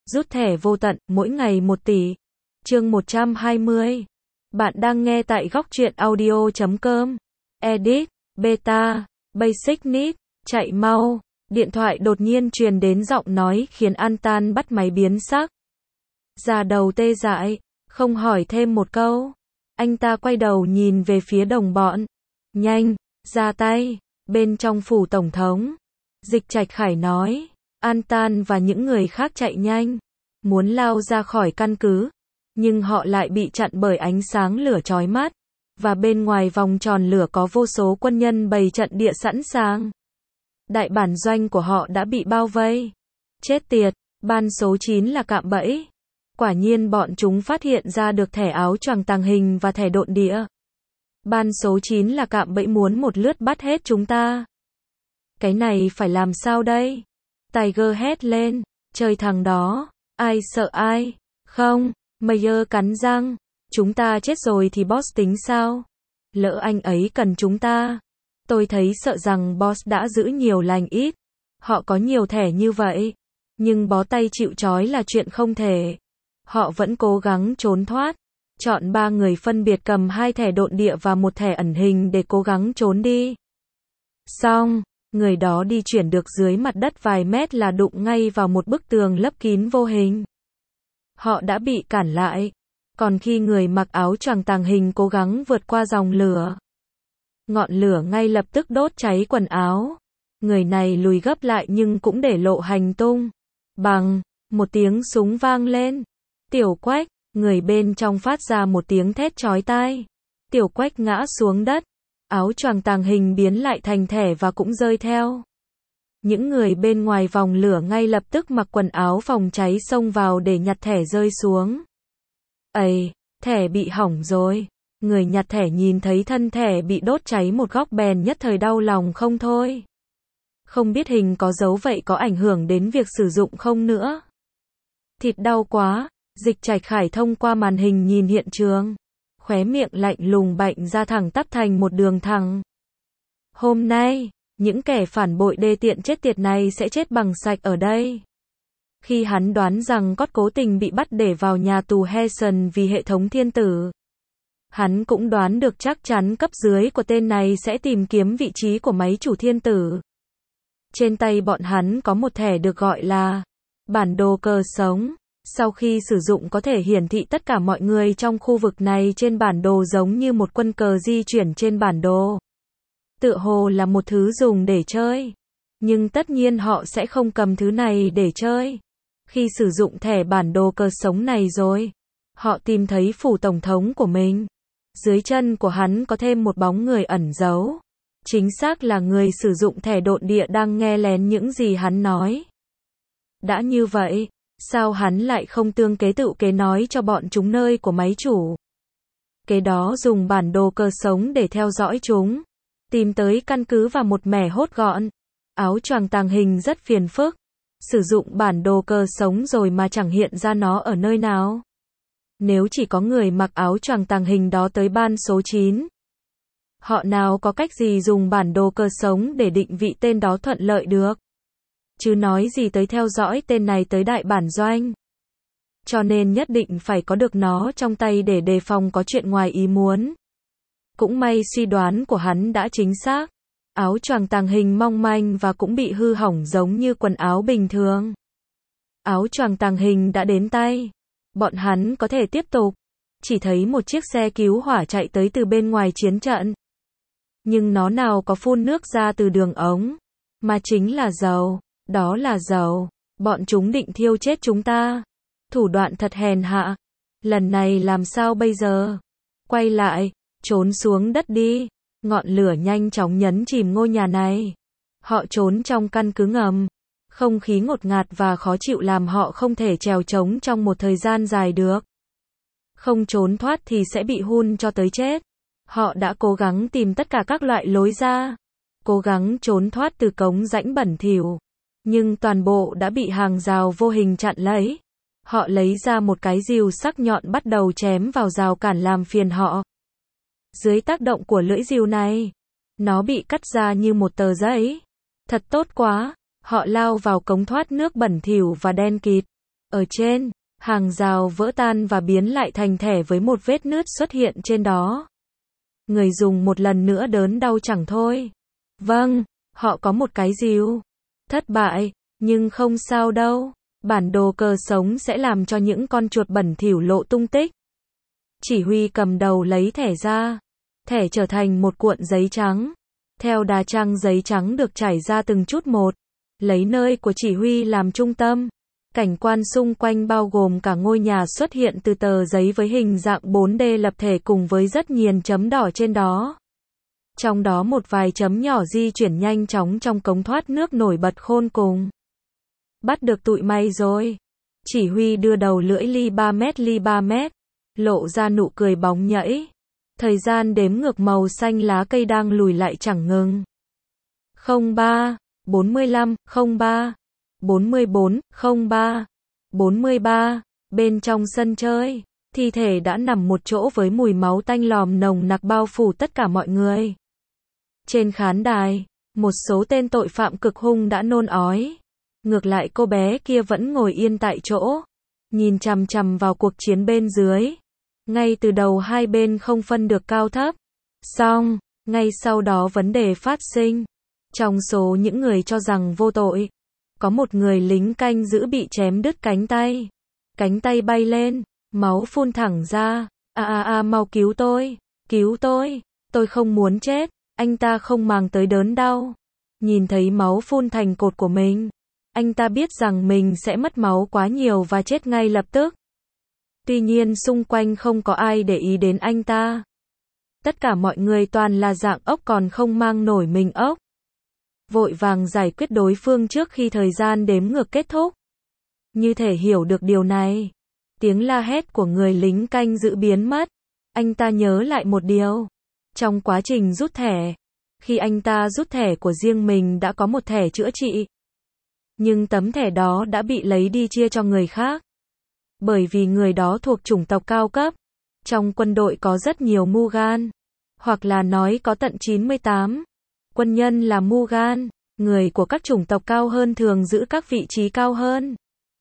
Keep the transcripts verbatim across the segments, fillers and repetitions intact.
Rút thẻ vô tận, mỗi ngày một tỷ. Chương một trăm hai mươi. Bạn đang nghe tại góc truyện audio chấm com. Edit, beta, basic need, chạy mau. Điện thoại đột nhiên truyền đến giọng nói khiến Antan bắt máy biến sắc. Da đầu tê dại, không hỏi thêm một câu. Anh ta quay đầu nhìn về phía đồng bọn. Nhanh, ra tay, bên trong phủ tổng thống. Dịch Trạch Khải nói. Antan và những người khác chạy nhanh, muốn lao ra khỏi căn cứ, nhưng họ lại bị chặn bởi ánh sáng lửa chói mắt, và bên ngoài vòng tròn lửa có vô số quân nhân bày trận địa sẵn sàng. Đại bản doanh của họ đã bị bao vây. Chết tiệt, ban số chín là cạm bẫy. Quả nhiên bọn chúng phát hiện ra được thẻ áo choàng tàng hình và thẻ độn địa. Ban số chín là cạm bẫy muốn một lướt bắt hết chúng ta. Cái này phải làm sao đây? Tiger hét lên, chơi thằng đó, ai sợ ai? Không, Mayer cắn răng, chúng ta chết rồi thì boss tính sao? Lỡ anh ấy cần chúng ta. Tôi thấy sợ rằng boss đã giữ nhiều lành ít. Họ có nhiều thẻ như vậy, nhưng bó tay chịu trói là chuyện không thể. Họ vẫn cố gắng trốn thoát. Chọn ba người phân biệt cầm hai thẻ độn địa và một thẻ ẩn hình để cố gắng trốn đi. Xong. Người đó đi chuyển được dưới mặt đất vài mét là đụng ngay vào một bức tường lấp kín vô hình. Họ đã bị cản lại. Còn khi người mặc áo choàng tàng hình cố gắng vượt qua dòng lửa, ngọn lửa ngay lập tức đốt cháy quần áo. Người này lùi gấp lại nhưng cũng để lộ hành tung. Bằng, một tiếng súng vang lên. Tiểu Quách, người bên trong phát ra một tiếng thét chói tai. Tiểu Quách ngã xuống đất. Áo choàng tàng hình biến lại thành thẻ và cũng rơi theo. Những người bên ngoài vòng lửa ngay lập tức mặc quần áo phòng cháy xông vào để nhặt thẻ rơi xuống. Ây, thẻ bị hỏng rồi. Người nhặt thẻ nhìn thấy thân thẻ bị đốt cháy một góc bèn nhất thời đau lòng không thôi. Không biết hình có dấu vậy có ảnh hưởng đến việc sử dụng không nữa. Thịt đau quá, Dịch Trạch Khải thông qua màn hình nhìn hiện trường. Khóe miệng lạnh lùng bệnh ra thẳng tắp thành một đường thẳng. Hôm nay, những kẻ phản bội đê tiện chết tiệt này sẽ chết bằng sạch ở đây. Khi hắn đoán rằng Cốt cố tình bị bắt để vào nhà tù Hessen vì hệ thống thiên tử, hắn cũng đoán được chắc chắn cấp dưới của tên này sẽ tìm kiếm vị trí của máy chủ thiên tử. Trên tay bọn hắn có một thẻ được gọi là bản đồ cờ sống. Sau khi sử dụng có thể hiển thị tất cả mọi người trong khu vực này trên bản đồ giống như một quân cờ di chuyển trên bản đồ. Tựa hồ là một thứ dùng để chơi. Nhưng tất nhiên họ sẽ không cầm thứ này để chơi. Khi sử dụng thẻ bản đồ cờ sống này rồi, họ tìm thấy phủ tổng thống của mình. Dưới chân của hắn có thêm một bóng người ẩn giấu. Chính xác là người sử dụng thẻ độn địa đang nghe lén những gì hắn nói. Đã như vậy, sao hắn lại không tương kế tự kế nói cho bọn chúng nơi của máy chủ? Kế đó dùng bản đồ cờ sống để theo dõi chúng. Tìm tới căn cứ và một mẻ hốt gọn. Áo choàng tàng hình rất phiền phức. Sử dụng bản đồ cờ sống rồi mà chẳng hiện ra nó ở nơi nào. Nếu chỉ có người mặc áo choàng tàng hình đó tới ban số chín, họ nào có cách gì dùng bản đồ cờ sống để định vị tên đó thuận lợi được. Chứ nói gì tới theo dõi tên này tới đại bản doanh. Cho nên nhất định phải có được nó trong tay để đề phòng có chuyện ngoài ý muốn. Cũng may suy đoán của hắn đã chính xác. Áo choàng tàng hình mong manh và cũng bị hư hỏng giống như quần áo bình thường. Áo choàng tàng hình đã đến tay. Bọn hắn có thể tiếp tục. Chỉ thấy một chiếc xe cứu hỏa chạy tới từ bên ngoài chiến trận. Nhưng nó nào có phun nước ra từ đường ống. Mà chính là dầu. Đó là dầu. Bọn chúng định thiêu chết chúng ta. Thủ đoạn thật hèn hạ. Lần này làm sao bây giờ? Quay lại, trốn xuống đất đi. Ngọn lửa nhanh chóng nhấn chìm ngôi nhà này. Họ trốn trong căn cứ ngầm. Không khí ngột ngạt và khó chịu làm họ không thể trèo trống trong một thời gian dài được. Không trốn thoát thì sẽ bị hun cho tới chết. Họ đã cố gắng tìm tất cả các loại lối ra. Cố gắng trốn thoát từ cống rãnh bẩn thỉu. Nhưng toàn bộ đã bị hàng rào vô hình chặn lấy. Họ lấy ra một cái rìu sắc nhọn bắt đầu chém vào rào cản làm phiền họ. Dưới tác động của lưỡi rìu này, nó bị cắt ra như một tờ giấy. Thật tốt quá, họ lao vào cống thoát nước bẩn thỉu và đen kịt. Ở trên, hàng rào vỡ tan và biến lại thành thẻ với một vết nứt xuất hiện trên đó. Người dùng một lần nữa đớn đau chẳng thôi. Vâng, họ có một cái dìu. Thất bại, nhưng không sao đâu. Bản đồ cờ sống sẽ làm cho những con chuột bẩn thỉu lộ tung tích. Chỉ huy cầm đầu lấy thẻ ra. Thẻ trở thành một cuộn giấy trắng. Theo đà trang giấy trắng được trải ra từng chút một. Lấy nơi của chỉ huy làm trung tâm. Cảnh quan xung quanh bao gồm cả ngôi nhà xuất hiện từ tờ giấy với hình dạng bốn D lập thể cùng với rất nhiều chấm đỏ trên đó. Trong đó một vài chấm nhỏ di chuyển nhanh chóng trong cống thoát nước nổi bật khôn cùng. Bắt được tụi mày rồi. Chỉ huy đưa đầu lưỡi ly ba mét ly ba mét. Lộ ra nụ cười bóng nhẫy. Thời gian đếm ngược màu xanh lá cây đang lùi lại chẳng ngừng. không ba, bốn mươi lăm, không ba, bốn mươi bốn, không ba, bốn mươi ba. Bên trong sân chơi, thi thể đã nằm một chỗ với mùi máu tanh lòm nồng nặc bao phủ tất cả mọi người. Trên khán đài, một số tên tội phạm cực hung đã nôn ói. Ngược lại cô bé kia vẫn ngồi yên tại chỗ, nhìn chằm chằm vào cuộc chiến bên dưới. Ngay từ đầu hai bên không phân được cao thấp. Xong, ngay sau đó vấn đề phát sinh. Trong số những người cho rằng vô tội, có một người lính canh giữ bị chém đứt cánh tay. Cánh tay bay lên, máu phun thẳng ra. A a a mau cứu tôi, cứu tôi, tôi không muốn chết. Anh ta không màng tới đớn đau. Nhìn thấy máu phun thành cột của mình, anh ta biết rằng mình sẽ mất máu quá nhiều và chết ngay lập tức. Tuy nhiên xung quanh không có ai để ý đến anh ta. Tất cả mọi người toàn là dạng ốc còn không mang nổi mình ốc. Vội vàng giải quyết đối phương trước khi thời gian đếm ngược kết thúc. Như thể hiểu được điều này, tiếng la hét của người lính canh giữ biến mất. Anh ta nhớ lại một điều. Trong quá trình rút thẻ, khi anh ta rút thẻ của riêng mình đã có một thẻ chữa trị. Nhưng tấm thẻ đó đã bị lấy đi chia cho người khác. Bởi vì người đó thuộc chủng tộc cao cấp. Trong quân đội có rất nhiều Mugan. Hoặc là nói có tận chín mươi tám. Quân nhân là Mugan. Người của các chủng tộc cao hơn thường giữ các vị trí cao hơn.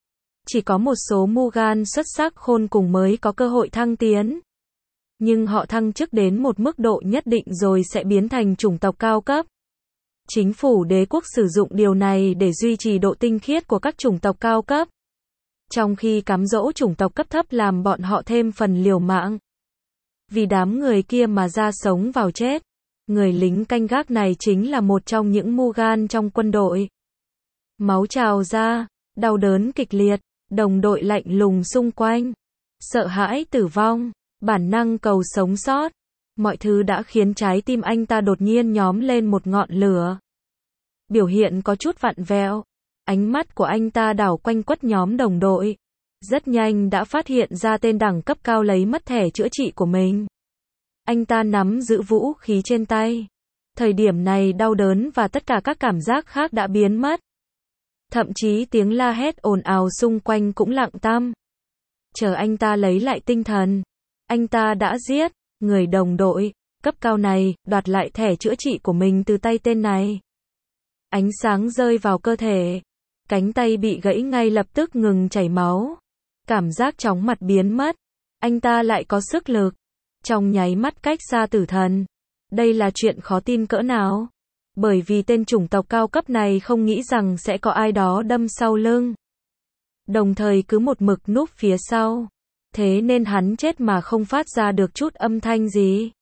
Chỉ có một số Mugan xuất sắc khôn cùng mới có cơ hội thăng tiến. Nhưng họ thăng chức đến một mức độ nhất định rồi sẽ biến thành chủng tộc cao cấp. Chính phủ đế quốc sử dụng điều này để duy trì độ tinh khiết của các chủng tộc cao cấp. Trong khi cám dỗ chủng tộc cấp thấp làm bọn họ thêm phần liều mạng. Vì đám người kia mà ra sống vào chết. Người lính canh gác này chính là một trong những Mugan trong quân đội. Máu trào ra, đau đớn kịch liệt, đồng đội lạnh lùng xung quanh. Sợ hãi tử vong, bản năng cầu sống sót. Mọi thứ đã khiến trái tim anh ta đột nhiên nhóm lên một ngọn lửa. Biểu hiện có chút vặn vẹo. Ánh mắt của anh ta đảo quanh quất nhóm đồng đội. Rất nhanh đã phát hiện ra tên đẳng cấp cao lấy mất thẻ chữa trị của mình. Anh ta nắm giữ vũ khí trên tay. Thời điểm này đau đớn và tất cả các cảm giác khác đã biến mất. Thậm chí tiếng la hét ồn ào xung quanh cũng lặng tăm. Chờ anh ta lấy lại tinh thần. Anh ta đã giết người đồng đội cấp cao này, đoạt lại thẻ chữa trị của mình từ tay tên này. Ánh sáng rơi vào cơ thể. Cánh tay bị gãy ngay lập tức ngừng chảy máu. Cảm giác chóng mặt biến mất. Anh ta lại có sức lực. Trong nháy mắt cách xa tử thần. Đây là chuyện khó tin cỡ nào. Bởi vì tên chủng tộc cao cấp này không nghĩ rằng sẽ có ai đó đâm sau lưng. Đồng thời cứ một mực núp phía sau. Thế nên hắn chết mà không phát ra được chút âm thanh gì.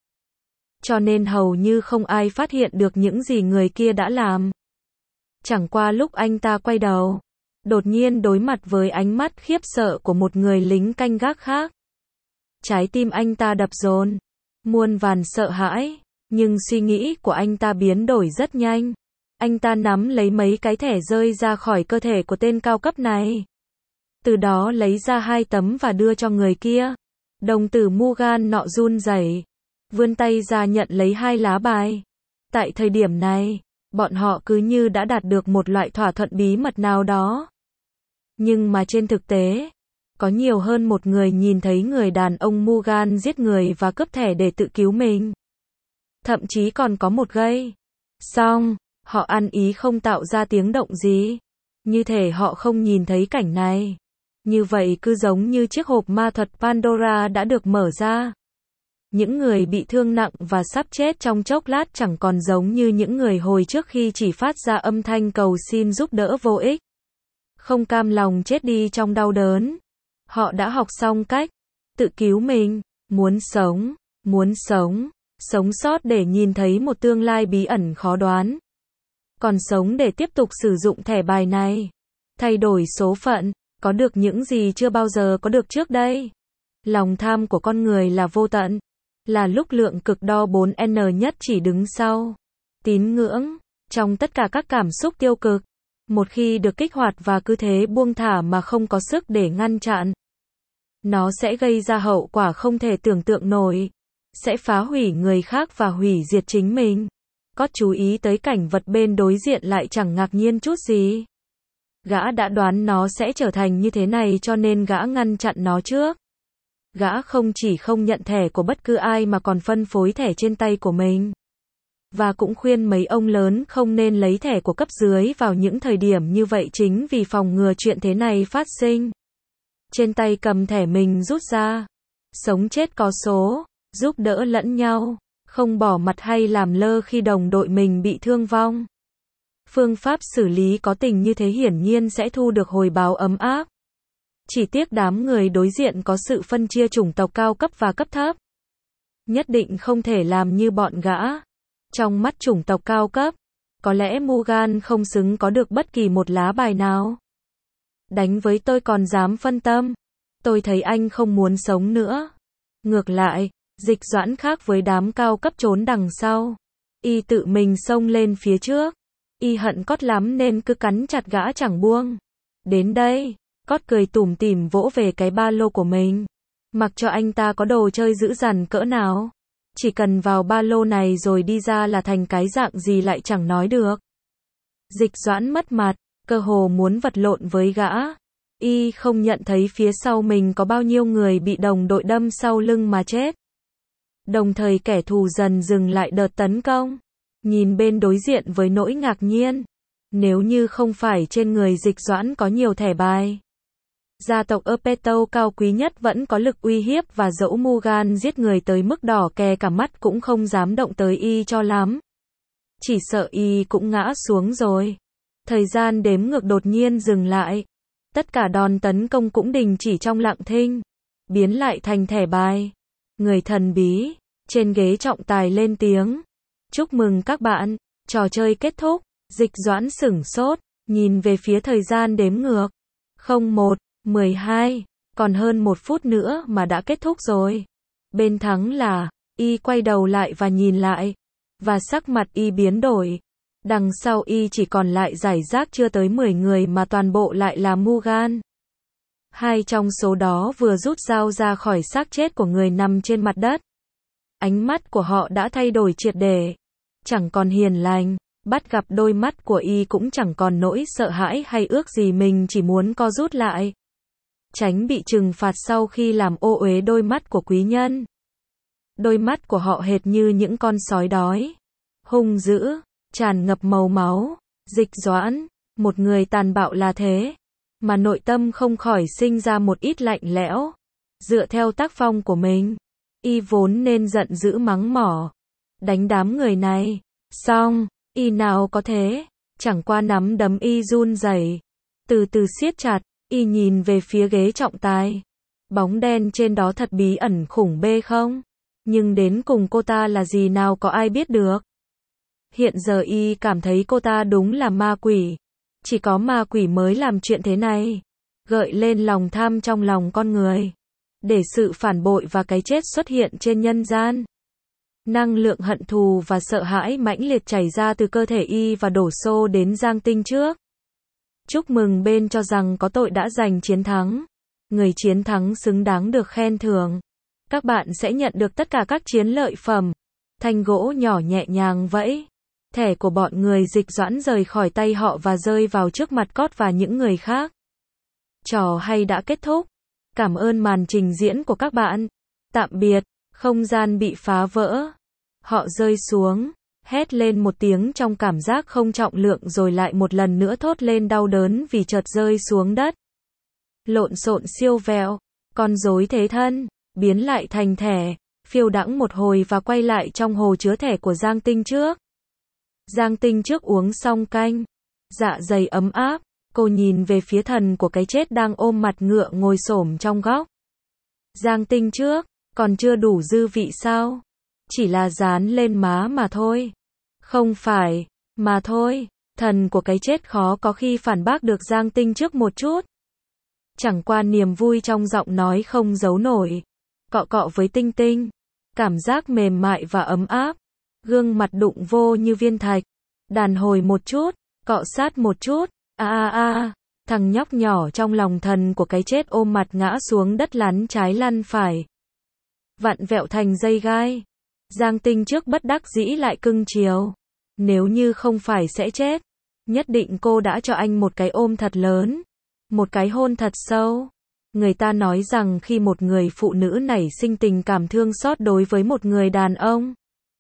Cho nên hầu như không ai phát hiện được những gì người kia đã làm. Chẳng qua lúc anh ta quay đầu, đột nhiên đối mặt với ánh mắt khiếp sợ của một người lính canh gác khác. Trái tim anh ta đập dồn, muôn vàn sợ hãi, nhưng suy nghĩ của anh ta biến đổi rất nhanh. Anh ta nắm lấy mấy cái thẻ rơi ra khỏi cơ thể của tên cao cấp này. Từ đó lấy ra hai tấm và đưa cho người kia. Đồng tử Mugan nọ run rẩy, vươn tay ra nhận lấy hai lá bài. Tại thời điểm này, bọn họ cứ như đã đạt được một loại thỏa thuận bí mật nào đó. Nhưng mà trên thực tế, có nhiều hơn một người nhìn thấy người đàn ông Mugan giết người và cướp thẻ để tự cứu mình. Thậm chí còn có một gây. Xong, họ ăn ý không tạo ra tiếng động gì. Như thể họ không nhìn thấy cảnh này. Như vậy cứ giống như chiếc hộp ma thuật Pandora đã được mở ra. Những người bị thương nặng và sắp chết trong chốc lát chẳng còn giống như những người hồi trước khi chỉ phát ra âm thanh cầu xin giúp đỡ vô ích. Không cam lòng chết đi trong đau đớn. Họ đã học xong cách tự cứu mình, muốn sống, muốn sống, sống sót để nhìn thấy một tương lai bí ẩn khó đoán. Còn sống để tiếp tục sử dụng thẻ bài này. Thay đổi số phận, có được những gì chưa bao giờ có được trước đây. Lòng tham của con người là vô tận. Là lúc lượng cực đo bốn N nhất chỉ đứng sau. Tín ngưỡng, trong tất cả các cảm xúc tiêu cực. Một khi được kích hoạt và cứ thế buông thả mà không có sức để ngăn chặn. Nó sẽ gây ra hậu quả không thể tưởng tượng nổi. Sẽ phá hủy người khác và hủy diệt chính mình. Có chú ý tới cảnh vật bên đối diện lại chẳng ngạc nhiên chút gì. Gã đã đoán nó sẽ trở thành như thế này cho nên gã ngăn chặn nó trước. Gã không chỉ không nhận thẻ của bất cứ ai mà còn phân phối thẻ trên tay của mình. Và cũng khuyên mấy ông lớn không nên lấy thẻ của cấp dưới vào những thời điểm như vậy chính vì phòng ngừa chuyện thế này phát sinh. Trên tay cầm thẻ mình rút ra. Sống chết có số, giúp đỡ lẫn nhau, không bỏ mặt hay làm lơ khi đồng đội mình bị thương vong. Phương pháp xử lý có tình như thế hiển nhiên sẽ thu được hồi báo ấm áp. Chỉ tiếc đám người đối diện có sự phân chia chủng tộc cao cấp và cấp thấp. Nhất định không thể làm như bọn gã. Trong mắt chủng tộc cao cấp, có lẽ Morgan không xứng có được bất kỳ một lá bài nào. Đánh với tôi còn dám phân tâm. Tôi thấy anh không muốn sống nữa. Ngược lại, Dịch Doãn khác với đám cao cấp trốn đằng sau. Y tự mình xông lên phía trước. Y hận Cốt lắm nên cứ cắn chặt gã chẳng buông. Đến đây, Cốt cười tủm tỉm vỗ về cái ba lô của mình. Mặc cho anh ta có đồ chơi dữ dằn cỡ nào. Chỉ cần vào ba lô này rồi đi ra là thành cái dạng gì lại chẳng nói được. Dịch Doãn mất mặt, cơ hồ muốn vật lộn với gã. Y không nhận thấy phía sau mình có bao nhiêu người bị đồng đội đâm sau lưng mà chết. Đồng thời kẻ thù dần dừng lại đợt tấn công. Nhìn bên đối diện với nỗi ngạc nhiên. Nếu như không phải trên người Dịch Doãn có nhiều thẻ bài. Gia tộc Epeto cao quý nhất vẫn có lực uy hiếp và dẫu Morgan giết người tới mức đỏ kè cả mắt cũng không dám động tới y cho lắm. Chỉ sợ y cũng ngã xuống rồi. Thời gian đếm ngược đột nhiên dừng lại. Tất cả đòn tấn công cũng đình chỉ trong lặng thinh. Biến lại thành thẻ bài. Người thần bí, trên ghế trọng tài lên tiếng. Chúc mừng các bạn, trò chơi kết thúc. Dịch Doãn sửng sốt, nhìn về phía thời gian đếm ngược. không một, mười hai, còn hơn một phút nữa mà đã kết thúc rồi. Bên thắng là, y quay đầu lại và nhìn lại. Và sắc mặt y biến đổi. Đằng sau y chỉ còn lại rải rác chưa tới mười người mà toàn bộ lại là Morgan. Hai trong số đó vừa rút dao ra khỏi xác chết của người nằm trên mặt đất. Ánh mắt của họ đã thay đổi triệt để. Chẳng còn hiền lành, bắt gặp đôi mắt của y cũng chẳng còn nỗi sợ hãi hay ước gì mình chỉ muốn co rút lại. Tránh bị trừng phạt sau khi làm ô uế đôi mắt của quý nhân. Đôi mắt của họ hệt như những con sói đói. Hung dữ, tràn ngập màu máu. Dịch Doãn, một người tàn bạo là thế. Mà nội tâm không khỏi sinh ra một ít lạnh lẽo. Dựa theo tác phong của mình, y vốn nên giận dữ mắng mỏ. Đánh đám người này. Xong, y nào có thế. Chẳng qua nắm đấm y run rẩy. Từ từ siết chặt, y nhìn về phía ghế trọng tài. Bóng đen trên đó thật bí ẩn khủng bê không? Nhưng đến cùng cô ta là gì nào có ai biết được. Hiện giờ y cảm thấy cô ta đúng là ma quỷ. Chỉ có ma quỷ mới làm chuyện thế này. Gợi lên lòng tham trong lòng con người. Để sự phản bội và cái chết xuất hiện trên nhân gian. Năng lượng hận thù và sợ hãi mãnh liệt chảy ra từ cơ thể y và đổ xô đến Giang Tinh trước. Chúc mừng bên cho rằng có tội đã giành chiến thắng. Người chiến thắng xứng đáng được khen thưởng. Các bạn sẽ nhận được tất cả các chiến lợi phẩm. Thanh gỗ nhỏ nhẹ nhàng vẫy. Thẻ của bọn người Dịch Doãn rời khỏi tay họ và rơi vào trước mặt Cốt và những người khác. Trò hay đã kết thúc. Cảm ơn màn trình diễn của các bạn. Tạm biệt. Không gian bị phá vỡ. Họ rơi xuống. Hét lên một tiếng trong cảm giác không trọng lượng rồi lại một lần nữa thốt lên đau đớn vì chợt rơi xuống đất. lộn xộn siêu vẹo, con rối thế thân, biến lại thành thẻ, phiêu đãng một hồi và quay lại trong hồ chứa thẻ của Giang Tinh Trước. Giang Tinh Trước uống xong canh, dạ dày ấm áp, cô nhìn về phía thần của cái chết đang ôm mặt ngựa ngồi xổm trong góc. Giang Tinh Trước, còn chưa đủ dư vị sao? Chỉ là dán lên má mà thôi. Không phải, mà thôi, thần của cái chết khó có khi phản bác được Giang Tinh Trước một chút. Chẳng qua niềm vui trong giọng nói không giấu nổi. Cọ cọ với Tinh Tinh, cảm giác mềm mại và ấm áp, gương mặt đụng vô như viên thạch, đàn hồi một chút, cọ sát một chút, a a a, thằng nhóc nhỏ trong lòng thần của cái chết ôm mặt ngã xuống đất lăn trái lăn phải, vặn vẹo thành dây gai. Giang Tinh Trước bất đắc dĩ lại cưng chiều, nếu như không phải sẽ chết, nhất định cô đã cho anh một cái ôm thật lớn, một cái hôn thật sâu. Người ta nói rằng khi một người phụ nữ nảy sinh tình cảm thương xót đối với một người đàn ông,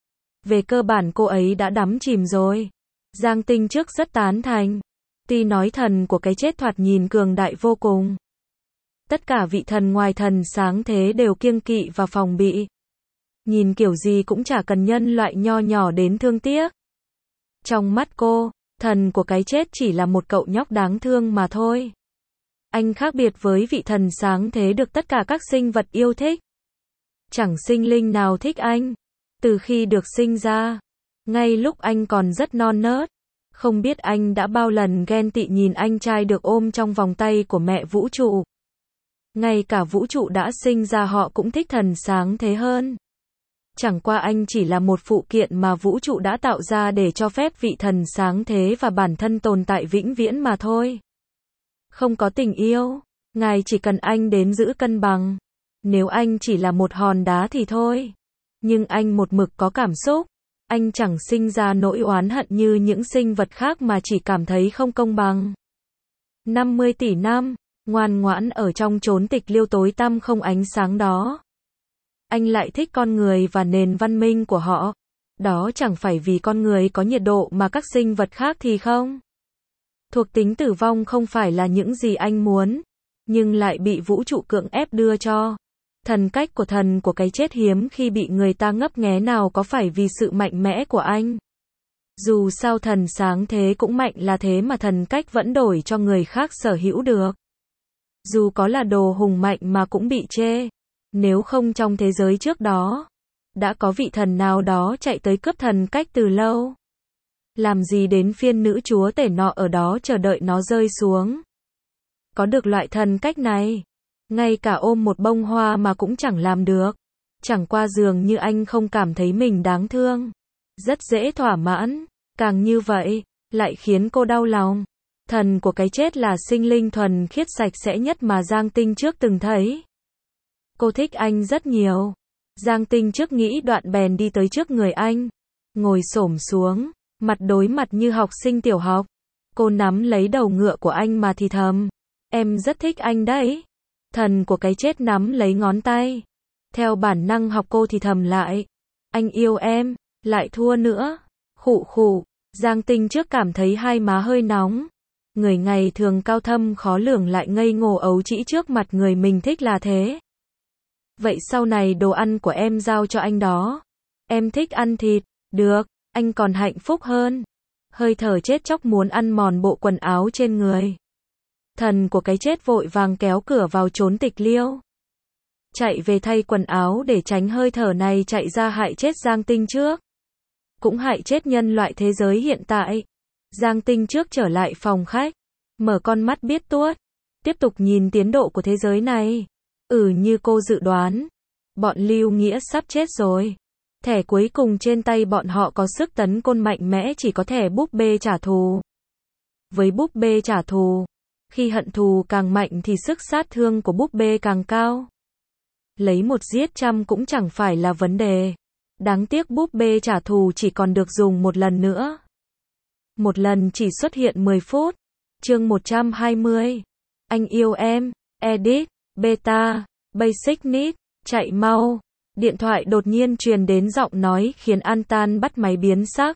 về cơ bản cô ấy đã đắm chìm rồi. Giang Tinh Trước rất tán thành. Tuy nói thần của cái chết thoạt nhìn cường đại vô cùng. Tất cả vị thần ngoài thần sáng thế đều kiêng kỵ và phòng bị. Nhìn kiểu gì cũng chả cần nhân loại nho nhỏ đến thương tiếc. Trong mắt cô, thần của cái chết chỉ là một cậu nhóc đáng thương mà thôi. Anh khác biệt với vị thần sáng thế được tất cả các sinh vật yêu thích. Chẳng sinh linh nào thích anh. Từ khi được sinh ra, ngay lúc anh còn rất non nớt, không biết anh đã bao lần ghen tị nhìn anh trai được ôm trong vòng tay của mẹ vũ trụ. Ngay cả vũ trụ đã sinh ra họ cũng thích thần sáng thế hơn. Chẳng qua anh chỉ là một phụ kiện mà vũ trụ đã tạo ra để cho phép vị thần sáng thế và bản thân tồn tại vĩnh viễn mà thôi. Không có tình yêu, ngài chỉ cần anh đến giữ cân bằng. Nếu anh chỉ là một hòn đá thì thôi. Nhưng anh một mực có cảm xúc. Anh chẳng sinh ra nỗi oán hận như những sinh vật khác mà chỉ cảm thấy không công bằng. năm mươi tỷ năm, ngoan ngoãn ở trong chốn tịch liêu tối tăm không ánh sáng đó. Anh lại thích con người và nền văn minh của họ. Đó chẳng phải vì con người có nhiệt độ mà các sinh vật khác thì không. Thuộc tính tử vong không phải là những gì anh muốn, nhưng lại bị vũ trụ cưỡng ép đưa cho. Thần cách của thần của cái chết hiếm khi bị người ta ngấp nghé nào có phải vì sự mạnh mẽ của anh. Dù sao thần sáng thế cũng mạnh là thế mà thần cách vẫn đổi cho người khác sở hữu được. Dù có là đồ hùng mạnh mà cũng bị chê. Nếu không trong thế giới trước đó, đã có vị thần nào đó chạy tới cướp thần cách từ lâu. Làm gì đến phiên nữ chúa tể nọ ở đó chờ đợi nó rơi xuống. Có được loại thần cách này, ngay cả ôm một bông hoa mà cũng chẳng làm được. Chẳng qua dường như anh không cảm thấy mình đáng thương. Rất dễ thỏa mãn, càng như vậy, lại khiến cô đau lòng. Thần của cái chết là sinh linh thuần khiết sạch sẽ nhất mà Giang Tinh Trước từng thấy. Cô thích anh rất nhiều. Giang Tinh Trước nghĩ đoạn bèn đi tới trước người anh, ngồi xổm xuống, mặt đối mặt như học sinh tiểu học. Cô nắm lấy đầu ngựa của anh mà thì thầm, em rất thích anh đấy. Thần của cái chết nắm lấy ngón tay. Theo bản năng học cô thì thầm lại, anh yêu em, lại thua nữa. Khụ khụ, Giang Tinh Trước cảm thấy hai má hơi nóng. Người ngày thường cao thâm khó lường lại ngây ngô ấu trĩ trước mặt người mình thích là thế. Vậy sau này đồ ăn của em giao cho anh đó. Em thích ăn thịt, được, anh còn hạnh phúc hơn. Hơi thở chết chóc muốn ăn mòn bộ quần áo trên người. Thần của cái chết vội vàng kéo cửa vào trốn tịch liêu. Chạy về thay quần áo để tránh hơi thở này chạy ra hại chết Giang Tinh Trước. Cũng hại chết nhân loại thế giới hiện tại. Giang Tinh Trước trở lại phòng khách, mở con mắt biết tuốt, tiếp tục nhìn tiến độ của thế giới này. Ừ, như cô dự đoán, bọn Lưu Nghĩa sắp chết rồi. Thẻ cuối cùng trên tay bọn họ có sức tấn công mạnh mẽ chỉ có thẻ búp bê trả thù. Với búp bê trả thù, khi hận thù càng mạnh thì sức sát thương của búp bê càng cao. Lấy một giết trăm cũng chẳng phải là vấn đề. Đáng tiếc búp bê trả thù chỉ còn được dùng một lần nữa. Một lần chỉ xuất hiện mười phút. Chương một trăm hai mươi. Anh yêu em. Edit. Beta. Basic Need. Chạy mau. Điện thoại đột nhiên truyền đến giọng nói khiến An Tan bắt máy biến sắc.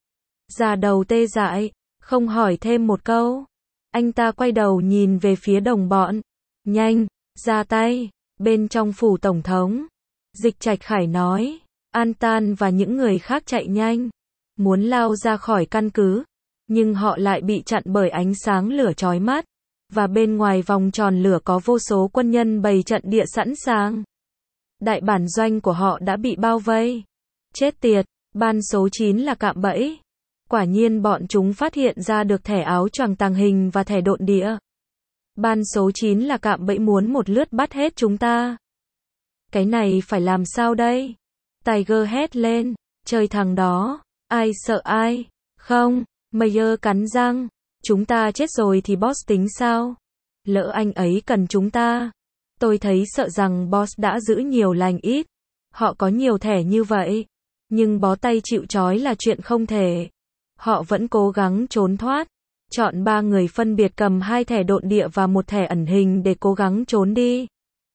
Da đầu tê dại. Không hỏi thêm một câu. Anh ta quay đầu nhìn về phía đồng bọn. Nhanh, ra tay, bên trong phủ tổng thống. Dịch Trạch Khải nói, An Tan và những người khác chạy nhanh, muốn lao ra khỏi căn cứ, nhưng họ lại bị chặn bởi ánh sáng lửa chói mắt, và bên ngoài vòng tròn lửa có vô số quân nhân bày trận địa sẵn sàng. Đại bản doanh của họ đã bị bao vây. Chết tiệt, ban số chín là cạm bẫy. Quả nhiên bọn chúng phát hiện ra được thẻ áo choàng tàng hình và thẻ độn địa. Ban số chín là cạm bẫy muốn một lướt bắt hết chúng ta. Cái này phải làm sao đây? Tiger hét lên, chơi thằng đó, ai sợ ai? Không, Mayer cắn răng, chúng ta chết rồi thì boss tính sao? Lỡ anh ấy cần chúng ta. Tôi thấy sợ rằng boss đã giữ nhiều lành ít. Họ có nhiều thẻ như vậy, nhưng bó tay chịu trói là chuyện không thể. Họ vẫn cố gắng trốn thoát. Chọn ba người phân biệt cầm hai thẻ độn địa và một thẻ ẩn hình để cố gắng trốn đi.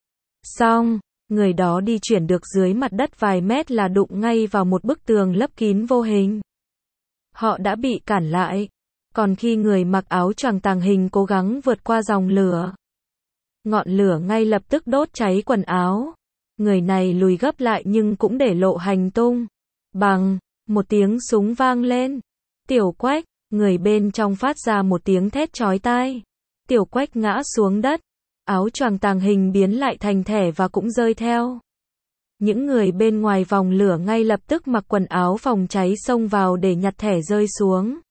Xong, người đó đi chuyển được dưới mặt đất vài mét là đụng ngay vào một bức tường lấp kín vô hình. Họ đã bị cản lại. Còn khi người mặc áo choàng tàng hình cố gắng vượt qua dòng lửa, ngọn lửa ngay lập tức đốt cháy quần áo. Người này lùi gấp lại nhưng cũng để lộ hành tung. Bằng, một tiếng súng vang lên. Tiểu Quách, người bên trong phát ra một tiếng thét chói tai. Tiểu Quách ngã xuống đất. Áo choàng tàng hình biến lại thành thẻ và cũng rơi theo. Những người bên ngoài vòng lửa ngay lập tức mặc quần áo phòng cháy xông vào để nhặt thẻ rơi xuống.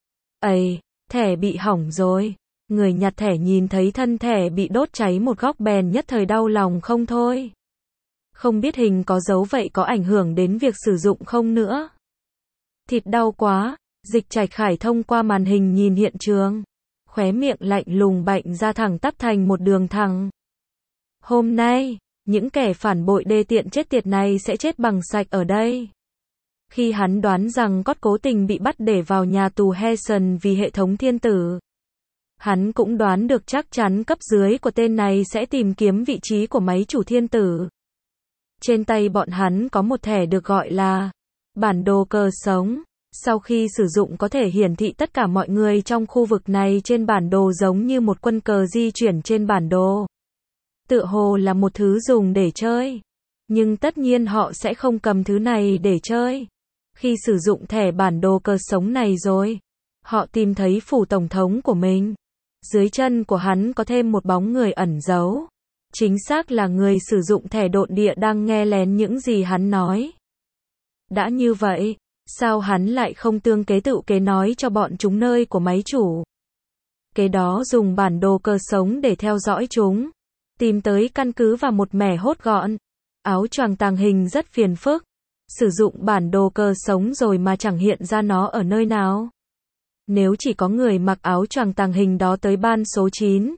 Ây, thẻ bị hỏng rồi. Người nhặt thẻ nhìn thấy thân thẻ bị đốt cháy một góc bèn nhất thời đau lòng không thôi. Không biết hình có dấu vậy có ảnh hưởng đến việc sử dụng không nữa. Thịt đau quá. Dịch Trạch Khải thông qua màn hình nhìn hiện trường. Khóe miệng lạnh lùng bệnh ra thẳng tắp thành một đường thẳng. Hôm nay, những kẻ phản bội đê tiện chết tiệt này sẽ chết bằng sạch ở đây. Khi hắn đoán rằng Cốt cố tình bị bắt để vào nhà tù Hessen vì hệ thống thiên tử, hắn cũng đoán được chắc chắn cấp dưới của tên này sẽ tìm kiếm vị trí của máy chủ thiên tử. Trên tay bọn hắn có một thẻ được gọi là bản đồ cờ sống. Sau khi sử dụng có thể hiển thị tất cả mọi người trong khu vực này trên bản đồ giống như một quân cờ di chuyển trên bản đồ. Tựa hồ là một thứ dùng để chơi. Nhưng tất nhiên họ sẽ không cầm thứ này để chơi. Khi sử dụng thẻ bản đồ cờ sống này rồi, họ tìm thấy phủ tổng thống của mình. Dưới chân của hắn có thêm một bóng người ẩn giấu. Chính xác là người sử dụng thẻ độn địa đang nghe lén những gì hắn nói. Đã như vậy, sao hắn lại không tương kế tự kế nói cho bọn chúng nơi của máy chủ? Kế đó dùng bản đồ cờ sống để theo dõi chúng. Tìm tới căn cứ và một mẻ hốt gọn. Áo choàng tàng hình rất phiền phức. Sử dụng bản đồ cờ sống rồi mà chẳng hiện ra nó ở nơi nào. Nếu chỉ có người mặc áo choàng tàng hình đó tới ban số chín,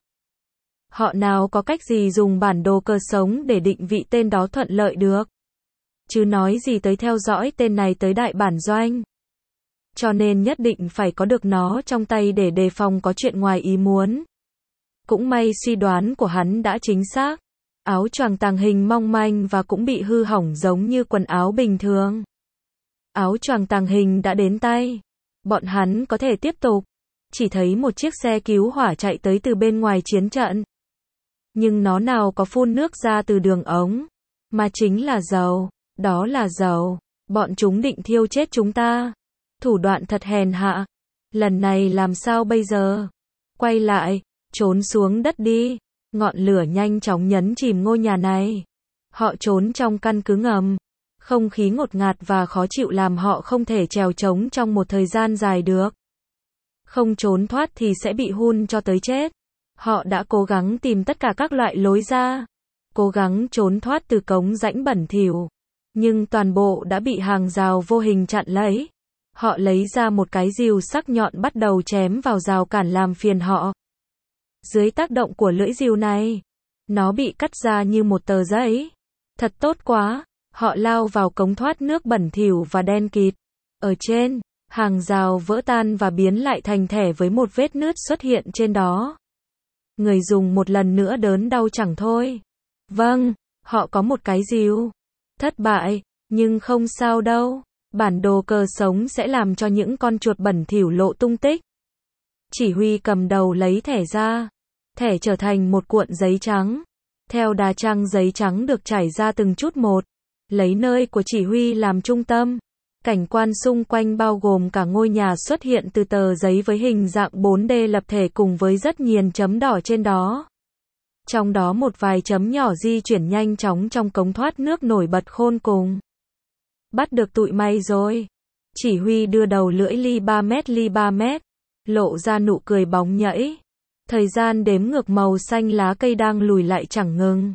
họ nào có cách gì dùng bản đồ cờ sống để định vị tên đó thuận lợi được. Chứ nói gì tới theo dõi tên này tới đại bản doanh. Cho nên nhất định phải có được nó trong tay để đề phòng có chuyện ngoài ý muốn. Cũng may suy đoán của hắn đã chính xác. Áo choàng tàng hình mong manh và cũng bị hư hỏng giống như quần áo bình thường. Áo choàng tàng hình đã đến tay. Bọn hắn có thể tiếp tục. Chỉ thấy một chiếc xe cứu hỏa chạy tới từ bên ngoài chiến trận. Nhưng nó nào có phun nước ra từ đường ống. Mà chính là dầu. Đó là dầu. Bọn chúng định thiêu chết chúng ta. Thủ đoạn thật hèn hạ. Lần này làm sao bây giờ? Quay lại. Trốn xuống đất đi. Ngọn lửa nhanh chóng nhấn chìm ngôi nhà này. Họ trốn trong căn cứ ngầm. Không khí ngột ngạt và khó chịu làm họ không thể trèo trống trong một thời gian dài được. Không trốn thoát thì sẽ bị hun cho tới chết. Họ đã cố gắng tìm tất cả các loại lối ra. Cố gắng trốn thoát từ cống rãnh bẩn thỉu. Nhưng toàn bộ đã bị hàng rào vô hình chặn lấy. Họ lấy ra một cái rìu sắc nhọn bắt đầu chém vào rào cản làm phiền họ. Dưới tác động của lưỡi rìu này, nó bị cắt ra như một tờ giấy. Thật tốt quá, họ lao vào cống thoát nước bẩn thỉu và đen kịt. Ở trên, hàng rào vỡ tan và biến lại thành thẻ với một vết nứt xuất hiện trên đó. Người dùng một lần nữa đớn đau chẳng thôi. Vâng, họ có một cái rìu. Thất bại, nhưng không sao đâu. Bản đồ cờ sống sẽ làm cho những con chuột bẩn thỉu lộ tung tích. Chỉ huy cầm đầu lấy thẻ ra. thẻ trở thành một cuộn giấy trắng. Theo đà trăng giấy trắng được trải ra từng chút một, lấy nơi của chỉ huy làm trung tâm. Cảnh quan xung quanh bao gồm cả ngôi nhà xuất hiện từ tờ giấy với hình dạng bốn D lập thể cùng với rất nhiều chấm đỏ trên đó. Trong đó một vài chấm nhỏ di chuyển nhanh chóng trong cống thoát nước nổi bật khôn cùng. Bắt được tụi mày rồi. Chỉ huy đưa đầu lưỡi ly ba mét ly ba mét, lộ ra nụ cười bóng nhảy. Thời gian đếm ngược màu xanh lá cây đang lùi lại chẳng ngừng.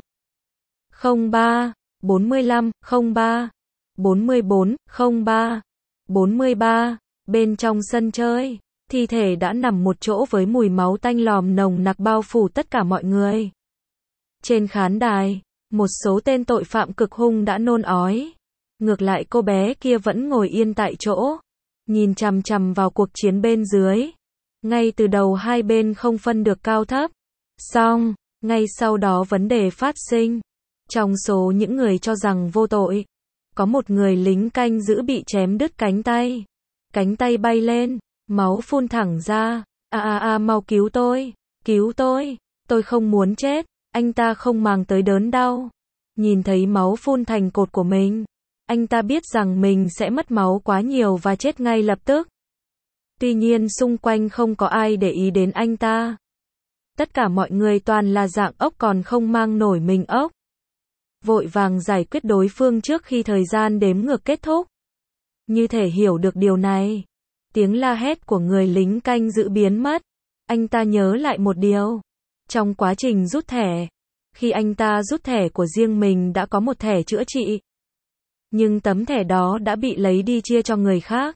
không ba, bốn mươi lăm, không ba, bốn mươi bốn, không ba, bốn mươi ba. Bên trong sân chơi, thi thể đã nằm một chỗ với mùi máu tanh lòm nồng nặc bao phủ tất cả mọi người. Trên khán đài, một số tên tội phạm cực hung đã nôn ói. Ngược lại cô bé kia vẫn ngồi yên tại chỗ, nhìn chằm chằm vào cuộc chiến bên dưới. Ngay từ đầu hai bên không phân được cao thấp. Xong, ngay sau đó vấn đề phát sinh. Trong số những người cho rằng vô tội, có một người lính canh giữ bị chém đứt cánh tay. Cánh tay bay lên, máu phun thẳng ra. A a a mau cứu tôi, cứu tôi, tôi không muốn chết. Anh ta không màng tới đớn đau. Nhìn thấy máu phun thành cột của mình, anh ta biết rằng mình sẽ mất máu quá nhiều và chết ngay lập tức. Tuy nhiên xung quanh không có ai để ý đến anh ta. Tất cả mọi người toàn là dạng ốc còn không mang nổi mình ốc. Vội vàng giải quyết đối phương trước khi thời gian đếm ngược kết thúc. Như thể hiểu được điều này, tiếng la hét của người lính canh giữ biến mất. Anh ta nhớ lại một điều. Trong quá trình rút thẻ, khi anh ta rút thẻ của riêng mình đã có một thẻ chữa trị. Nhưng tấm thẻ đó đã bị lấy đi chia cho người khác.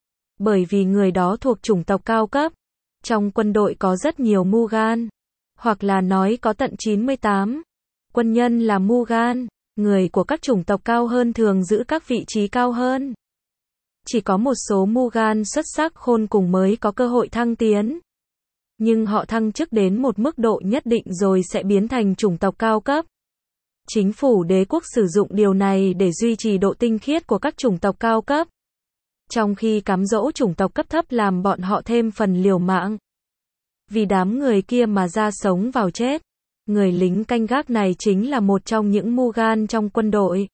Bởi vì người đó thuộc chủng tộc cao cấp. Trong quân đội có rất nhiều Mugan. Hoặc là nói có tận chín mươi tám. Quân nhân là Mugan. Người của các chủng tộc cao hơn thường giữ các vị trí cao hơn. Chỉ có một số Mugan xuất sắc khôn cùng mới có cơ hội thăng tiến. Nhưng họ thăng chức đến một mức độ nhất định rồi sẽ biến thành chủng tộc cao cấp. Chính phủ đế quốc sử dụng điều này để duy trì độ tinh khiết của các chủng tộc cao cấp. Trong khi cám dỗ chủng tộc cấp thấp làm bọn họ thêm phần liều mạng. Vì đám người kia mà ra sống vào chết. Người lính canh gác này chính là một trong những Mugan trong quân đội.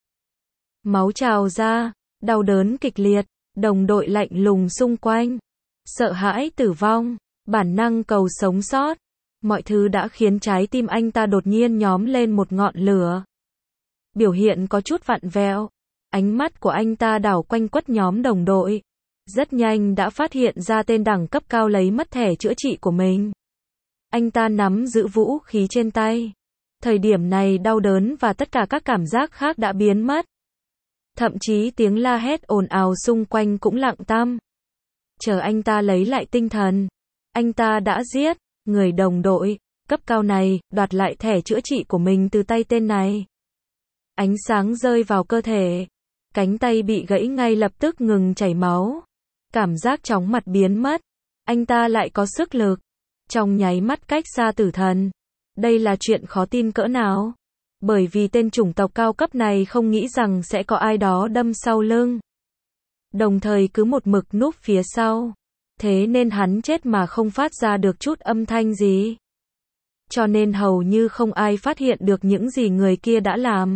Máu trào ra, đau đớn kịch liệt, đồng đội lạnh lùng xung quanh. Sợ hãi tử vong, bản năng cầu sống sót. Mọi thứ đã khiến trái tim anh ta đột nhiên nhóm lên một ngọn lửa. Biểu hiện có chút vặn vẹo. Ánh mắt của anh ta đảo quanh quất nhóm đồng đội. Rất nhanh đã phát hiện ra tên đẳng cấp cao lấy mất thẻ chữa trị của mình. Anh ta nắm giữ vũ khí trên tay. Thời điểm này đau đớn và tất cả các cảm giác khác đã biến mất. Thậm chí tiếng la hét ồn ào xung quanh cũng lặng tăm. Chờ anh ta lấy lại tinh thần. Anh ta đã giết người đồng đội cấp cao này, đoạt lại thẻ chữa trị của mình từ tay tên này. Ánh sáng rơi vào cơ thể. Cánh tay bị gãy ngay lập tức ngừng chảy máu. Cảm giác chóng mặt biến mất. Anh ta lại có sức lực. Trong nháy mắt cách xa tử thần. Đây là chuyện khó tin cỡ nào. Bởi vì tên chủng tộc cao cấp này không nghĩ rằng sẽ có ai đó đâm sau lưng. Đồng thời cứ một mực núp phía sau. Thế nên hắn chết mà không phát ra được chút âm thanh gì. Cho nên hầu như không ai phát hiện được những gì người kia đã làm.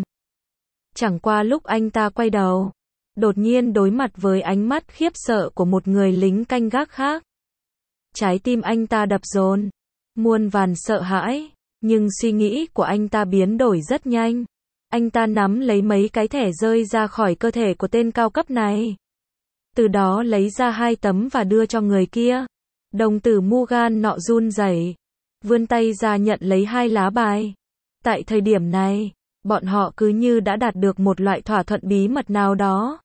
Chẳng qua lúc anh ta quay đầu, đột nhiên đối mặt với ánh mắt khiếp sợ của một người lính canh gác khác. Trái tim anh ta đập dồn, muôn vàn sợ hãi, nhưng suy nghĩ của anh ta biến đổi rất nhanh. Anh ta nắm lấy mấy cái thẻ rơi ra khỏi cơ thể của tên cao cấp này. Từ đó lấy ra hai tấm và đưa cho người kia. Đồng tử Mugan nọ run rẩy, vươn tay ra nhận lấy hai lá bài. Tại thời điểm này, bọn họ cứ như đã đạt được một loại thỏa thuận bí mật nào đó.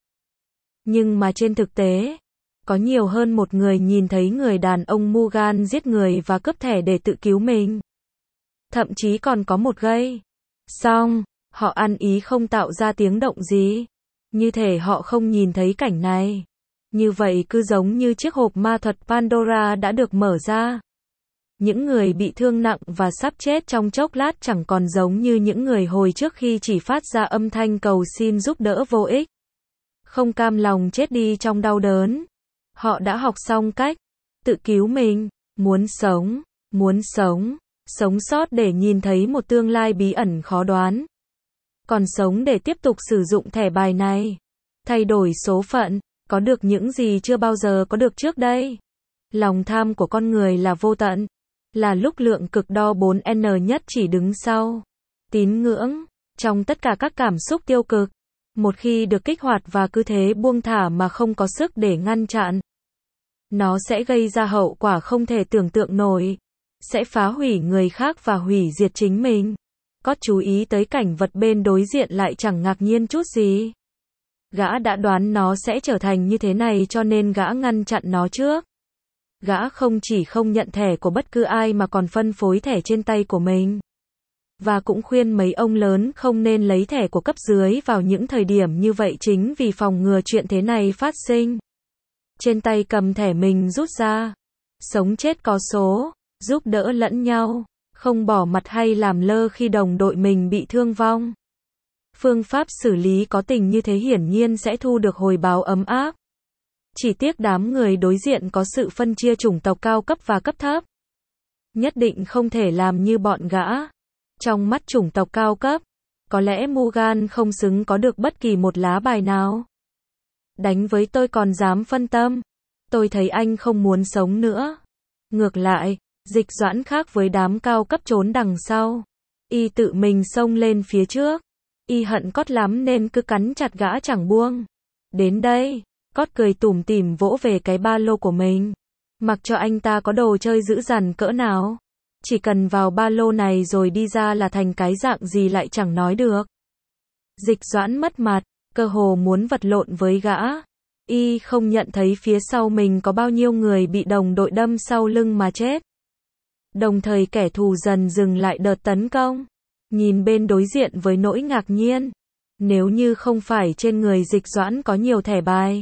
Nhưng mà trên thực tế, có nhiều hơn một người nhìn thấy người đàn ông Mugan giết người và cướp thẻ để tự cứu mình. Thậm chí còn có một gây. Xong, họ ăn ý không tạo ra tiếng động gì. Như thể họ không nhìn thấy cảnh này. Như vậy cứ giống như chiếc hộp ma thuật Pandora đã được mở ra. Những người bị thương nặng và sắp chết trong chốc lát chẳng còn giống như những người hồi trước khi chỉ phát ra âm thanh cầu xin giúp đỡ vô ích. Không cam lòng chết đi trong đau đớn. Họ đã học xong cách tự cứu mình, muốn sống, muốn sống, Sống sót để nhìn thấy một tương lai bí ẩn khó đoán. Còn sống để tiếp tục sử dụng thẻ bài này. Thay đổi số phận, có được những gì chưa bao giờ có được trước đây. Lòng tham của con người là vô tận. Là lúc lượng cực đo bốn N nhất chỉ đứng sau. Tín ngưỡng, trong tất cả các cảm xúc tiêu cực. Một khi được kích hoạt và cứ thế buông thả mà không có sức để ngăn chặn. Nó sẽ gây ra hậu quả không thể tưởng tượng nổi. Sẽ phá hủy người khác và hủy diệt chính mình. Có chú ý tới cảnh vật bên đối diện lại chẳng ngạc nhiên chút gì. Gã đã đoán nó sẽ trở thành như thế này cho nên gã ngăn chặn nó trước. Gã không chỉ không nhận thẻ của bất cứ ai mà còn phân phối thẻ trên tay của mình. Và cũng khuyên mấy ông lớn không nên lấy thẻ của cấp dưới vào những thời điểm như vậy chính vì phòng ngừa chuyện thế này phát sinh. Trên tay cầm thẻ mình rút ra. Sống chết có số, giúp đỡ lẫn nhau, không bỏ mặt hay làm lơ khi đồng đội mình bị thương vong. Phương pháp xử lý có tình như thế hiển nhiên sẽ thu được hồi báo ấm áp. Chỉ tiếc đám người đối diện có sự phân chia chủng tộc cao cấp và cấp thấp. Nhất định không thể làm như bọn gã. Trong mắt chủng tộc cao cấp, có lẽ Mugan không xứng có được bất kỳ một lá bài nào. Đánh với tôi còn dám phân tâm. Tôi thấy anh không muốn sống nữa. Ngược lại, Dịch Doãn khác với đám cao cấp trốn đằng sau. Y tự mình xông lên phía trước. Y hận Cót lắm nên cứ cắn chặt gã chẳng buông. Đến đây, Cót cười tủm tỉm vỗ về cái ba lô của mình. Mặc cho anh ta có đồ chơi dữ dằn cỡ nào. Chỉ cần vào ba lô này rồi đi ra là thành cái dạng gì lại chẳng nói được. Dịch Doãn mất mặt, cơ hồ muốn vật lộn với gã. Y không nhận thấy phía sau mình có bao nhiêu người bị đồng đội đâm sau lưng mà chết. Đồng thời kẻ thù dần dừng lại đợt tấn công. Nhìn bên đối diện với nỗi ngạc nhiên. Nếu như không phải trên người Dịch Doãn có nhiều thẻ bài.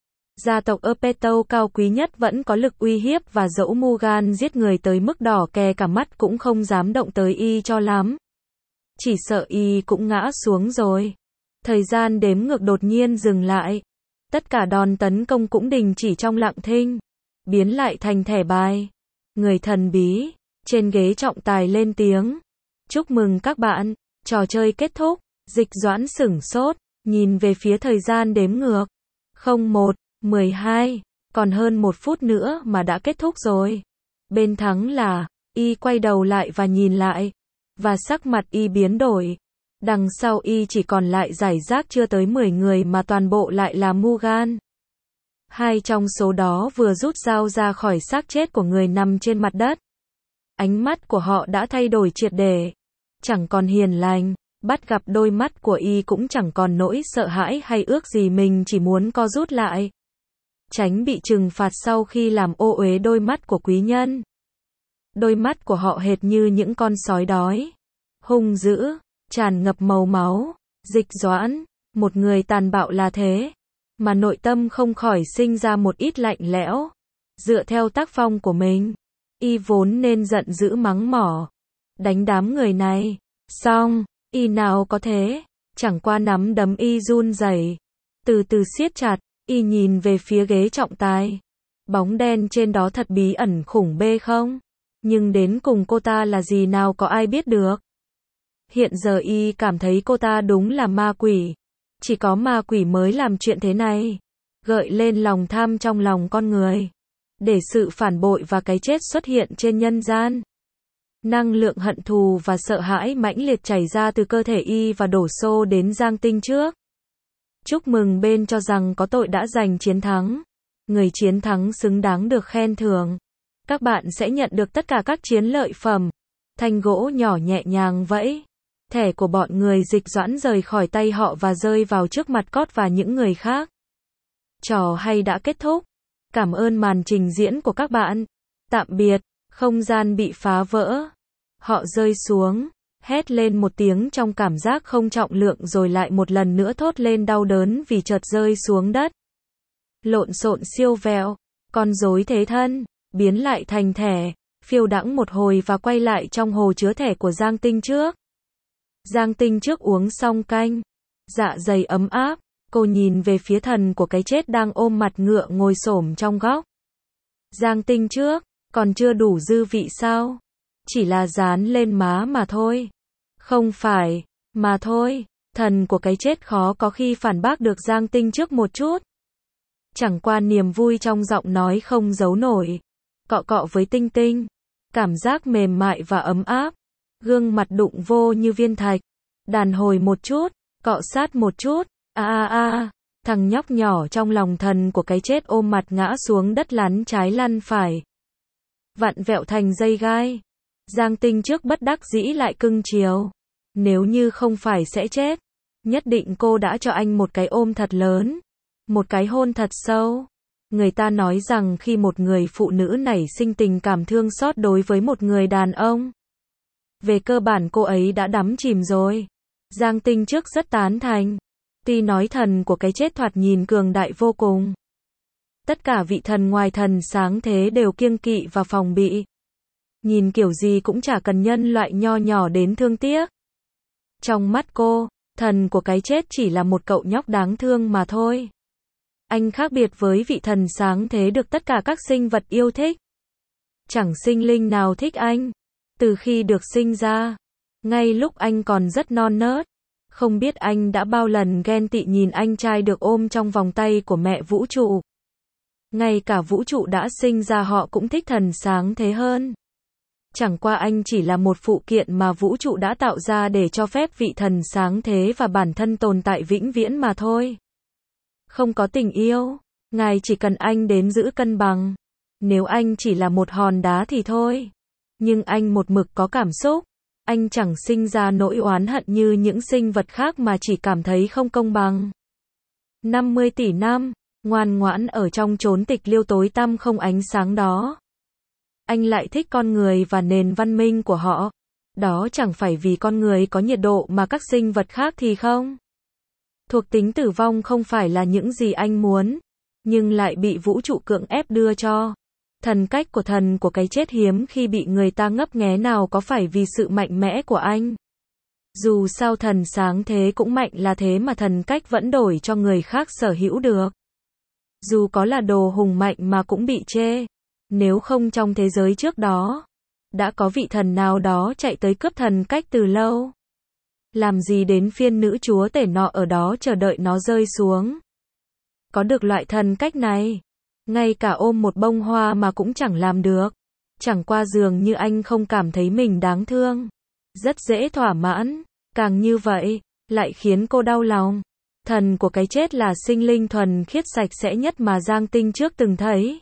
Gia tộc Erpeto cao quý nhất vẫn có lực uy hiếp và dẫu Mugan giết người tới mức đỏ ke cả mắt cũng không dám động tới y cho lắm. Chỉ sợ y cũng ngã xuống rồi. Thời gian đếm ngược đột nhiên dừng lại. Tất cả đòn tấn công cũng đình chỉ trong lặng thinh. Biến lại thành thẻ bài. Người thần bí, trên ghế trọng tài lên tiếng. Chúc mừng các bạn, trò chơi kết thúc. Dịch Doãn sửng sốt, nhìn về phía thời gian đếm ngược. không một, mười hai, còn hơn một phút nữa mà đã kết thúc rồi. Bên thắng là, y quay đầu lại và nhìn lại. Và sắc mặt y biến đổi. Đằng sau y chỉ còn lại rải rác chưa tới mười người mà toàn bộ lại là Mugan. Hai trong số đó vừa rút dao ra khỏi xác chết của người nằm trên mặt đất. Ánh mắt của họ đã thay đổi triệt để. Chẳng còn hiền lành, bắt gặp đôi mắt của y cũng chẳng còn nỗi sợ hãi hay ước gì mình chỉ muốn co rút lại. Tránh bị trừng phạt sau khi làm ô uế đôi mắt của quý nhân. Đôi mắt của họ hệt như những con sói đói. Hung dữ, tràn ngập màu máu. Dịch Doãn, một người tàn bạo là thế. Mà nội tâm không khỏi sinh ra một ít lạnh lẽo. Dựa theo tác phong của mình, y vốn nên giận dữ mắng mỏ. Đánh đám người này. Xong, y nào có thế. Chẳng qua nắm đấm y run rẩy. Từ từ siết chặt, y nhìn về phía ghế trọng tài. Bóng đen trên đó thật bí ẩn khủng bê không? Nhưng đến cùng cô ta là gì nào có ai biết được. Hiện giờ y cảm thấy cô ta đúng là ma quỷ. Chỉ có ma quỷ mới làm chuyện thế này. Gợi lên lòng tham trong lòng con người. Để sự phản bội và cái chết xuất hiện trên nhân gian. Năng lượng hận thù và sợ hãi mãnh liệt chảy ra từ cơ thể y và đổ xô đến Giang Tinh trước. Chúc mừng bên cho rằng có tội đã giành chiến thắng. Người chiến thắng xứng đáng được khen thưởng. Các bạn sẽ nhận được tất cả các chiến lợi phẩm. Thanh gỗ nhỏ nhẹ nhàng vẫy. Thẻ của bọn người Dịch Doãn rời khỏi tay họ và rơi vào trước mặt Cót và những người khác. Trò hay đã kết thúc. Cảm ơn màn trình diễn của các bạn. Tạm biệt. Không gian bị phá vỡ. Họ rơi xuống. Hét lên một tiếng trong cảm giác không trọng lượng rồi lại một lần nữa thốt lên đau đớn vì chợt rơi xuống đất. Lộn xộn siêu vẹo. Con rối thế thân. Biến lại thành thẻ. Phiêu đãng một hồi và quay lại trong hồ chứa thẻ của Giang Tinh trước. Giang Tinh trước uống xong canh. Dạ dày ấm áp. Cô nhìn về phía thần của cái chết đang ôm mặt ngựa ngồi xổm trong góc. Giang Tinh trước. Còn chưa đủ dư vị sao? chỉ là dán lên má mà thôi. Không phải, mà thôi. Thần của cái chết khó có khi phản bác được Giang Tinh trước một chút. Chẳng qua niềm vui trong giọng nói không giấu nổi. Cọ cọ với Tinh Tinh. Cảm giác mềm mại và ấm áp. Gương mặt đụng vô như viên thạch. Đàn hồi một chút, cọ sát một chút. A a a, thằng nhóc nhỏ trong lòng thần của cái chết ôm mặt ngã xuống đất lăn trái lăn phải. Vặn vẹo thành dây gai. Giang Tinh trước bất đắc dĩ lại cưng chiều. Nếu như không phải sẽ chết, nhất định cô đã cho anh một cái ôm thật lớn, một cái hôn thật sâu. Người ta nói rằng khi một người phụ nữ nảy sinh tình cảm thương xót đối với một người đàn ông, về cơ bản cô ấy đã đắm chìm rồi. Giang Tinh trước rất tán thành. Tuy nói thần của cái chết thoạt nhìn cường đại vô cùng. Tất cả vị thần ngoài thần sáng thế đều kiêng kỵ và phòng bị. Nhìn kiểu gì cũng chả cần nhân loại nho nhỏ đến thương tiếc. Trong mắt cô, thần của cái chết chỉ là một cậu nhóc đáng thương mà thôi. Anh khác biệt với vị thần sáng thế được tất cả các sinh vật yêu thích. Chẳng sinh linh nào thích anh. Từ khi được sinh ra, ngay lúc anh còn rất non nớt, không biết anh đã bao lần ghen tị nhìn anh trai được ôm trong vòng tay của mẹ vũ trụ. Ngay cả vũ trụ đã sinh ra họ cũng thích thần sáng thế hơn. Chẳng qua anh chỉ là một phụ kiện mà vũ trụ đã tạo ra để cho phép vị thần sáng thế và bản thân tồn tại vĩnh viễn mà thôi. Không có tình yêu, ngài chỉ cần anh đến giữ cân bằng. Nếu anh chỉ là một hòn đá thì thôi. Nhưng anh một mực có cảm xúc. Anh chẳng sinh ra nỗi oán hận như những sinh vật khác mà chỉ cảm thấy không công bằng. năm mươi tỷ năm, ngoan ngoãn ở trong chốn tịch liêu tối tăm không ánh sáng đó. Anh lại thích con người và nền văn minh của họ. Đó chẳng phải vì con người có nhiệt độ mà các sinh vật khác thì không. Thuộc tính tử vong không phải là những gì anh muốn, nhưng lại bị vũ trụ cưỡng ép đưa cho. Thần cách của thần của cái chết hiếm khi bị người ta ngấp nghé nào có phải vì sự mạnh mẽ của anh. Dù sao thần sáng thế cũng mạnh là thế mà thần cách vẫn đổi cho người khác sở hữu được. Dù có là đồ hùng mạnh mà cũng bị chê. Nếu không trong thế giới trước đó, đã có vị thần nào đó chạy tới cướp thần cách từ lâu. Làm gì đến phiên nữ chúa tể nọ ở đó chờ đợi nó rơi xuống. Có được loại thần cách này, ngay cả ôm một bông hoa mà cũng chẳng làm được. Chẳng qua dường như anh không cảm thấy mình đáng thương. Rất dễ thỏa mãn, càng như vậy, lại khiến cô đau lòng. Thần của cái chết là sinh linh thuần khiết sạch sẽ nhất mà Giang Tinh trước từng thấy.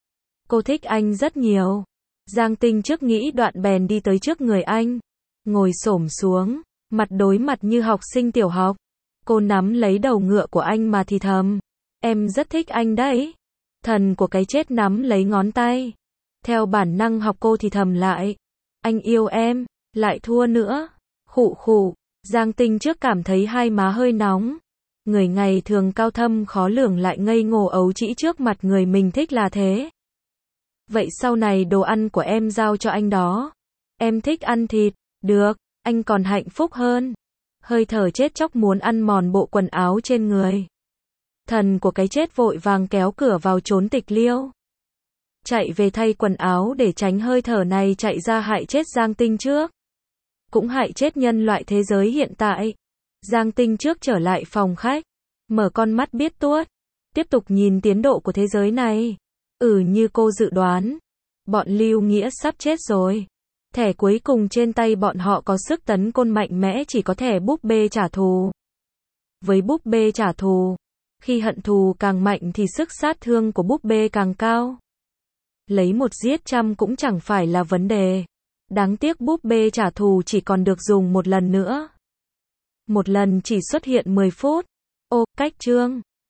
Cô thích anh rất nhiều. Giang Tinh trước nghĩ đoạn bèn đi tới trước người anh. Ngồi xổm xuống, mặt đối mặt như học sinh tiểu học. Cô nắm lấy đầu ngựa của anh mà thì thầm. Em rất thích anh đấy. Thần của cái chết nắm lấy ngón tay. Theo bản năng học cô thì thầm lại. Anh yêu em, lại thua nữa. Khụ khụ, Giang Tinh trước cảm thấy hai má hơi nóng. Người ngày thường cao thâm khó lường lại ngây ngô ấu trĩ trước mặt người mình thích là thế. Vậy sau này đồ ăn của em giao cho anh đó. Em thích ăn thịt, được, anh còn hạnh phúc hơn. Hơi thở chết chóc muốn ăn mòn bộ quần áo trên người. Thần của cái chết vội vàng kéo cửa vào trốn tịch liêu. Chạy về thay quần áo để tránh hơi thở này chạy ra hại chết Giang Tinh trước. Cũng hại chết nhân loại thế giới hiện tại. Giang Tinh trước trở lại phòng khách. Mở con mắt biết tuốt. Tiếp tục nhìn tiến độ của thế giới này. Ừ như cô dự đoán. Bọn Lưu Nghĩa sắp chết rồi. Thẻ cuối cùng trên tay bọn họ có sức tấn công mạnh mẽ chỉ có thẻ búp bê trả thù. Với búp bê trả thù, khi hận thù càng mạnh thì sức sát thương của búp bê càng cao. Lấy một giết trăm cũng chẳng phải là vấn đề. Đáng tiếc búp bê trả thù chỉ còn được dùng một lần nữa. Một lần chỉ xuất hiện mười phút. Ô, cách chương.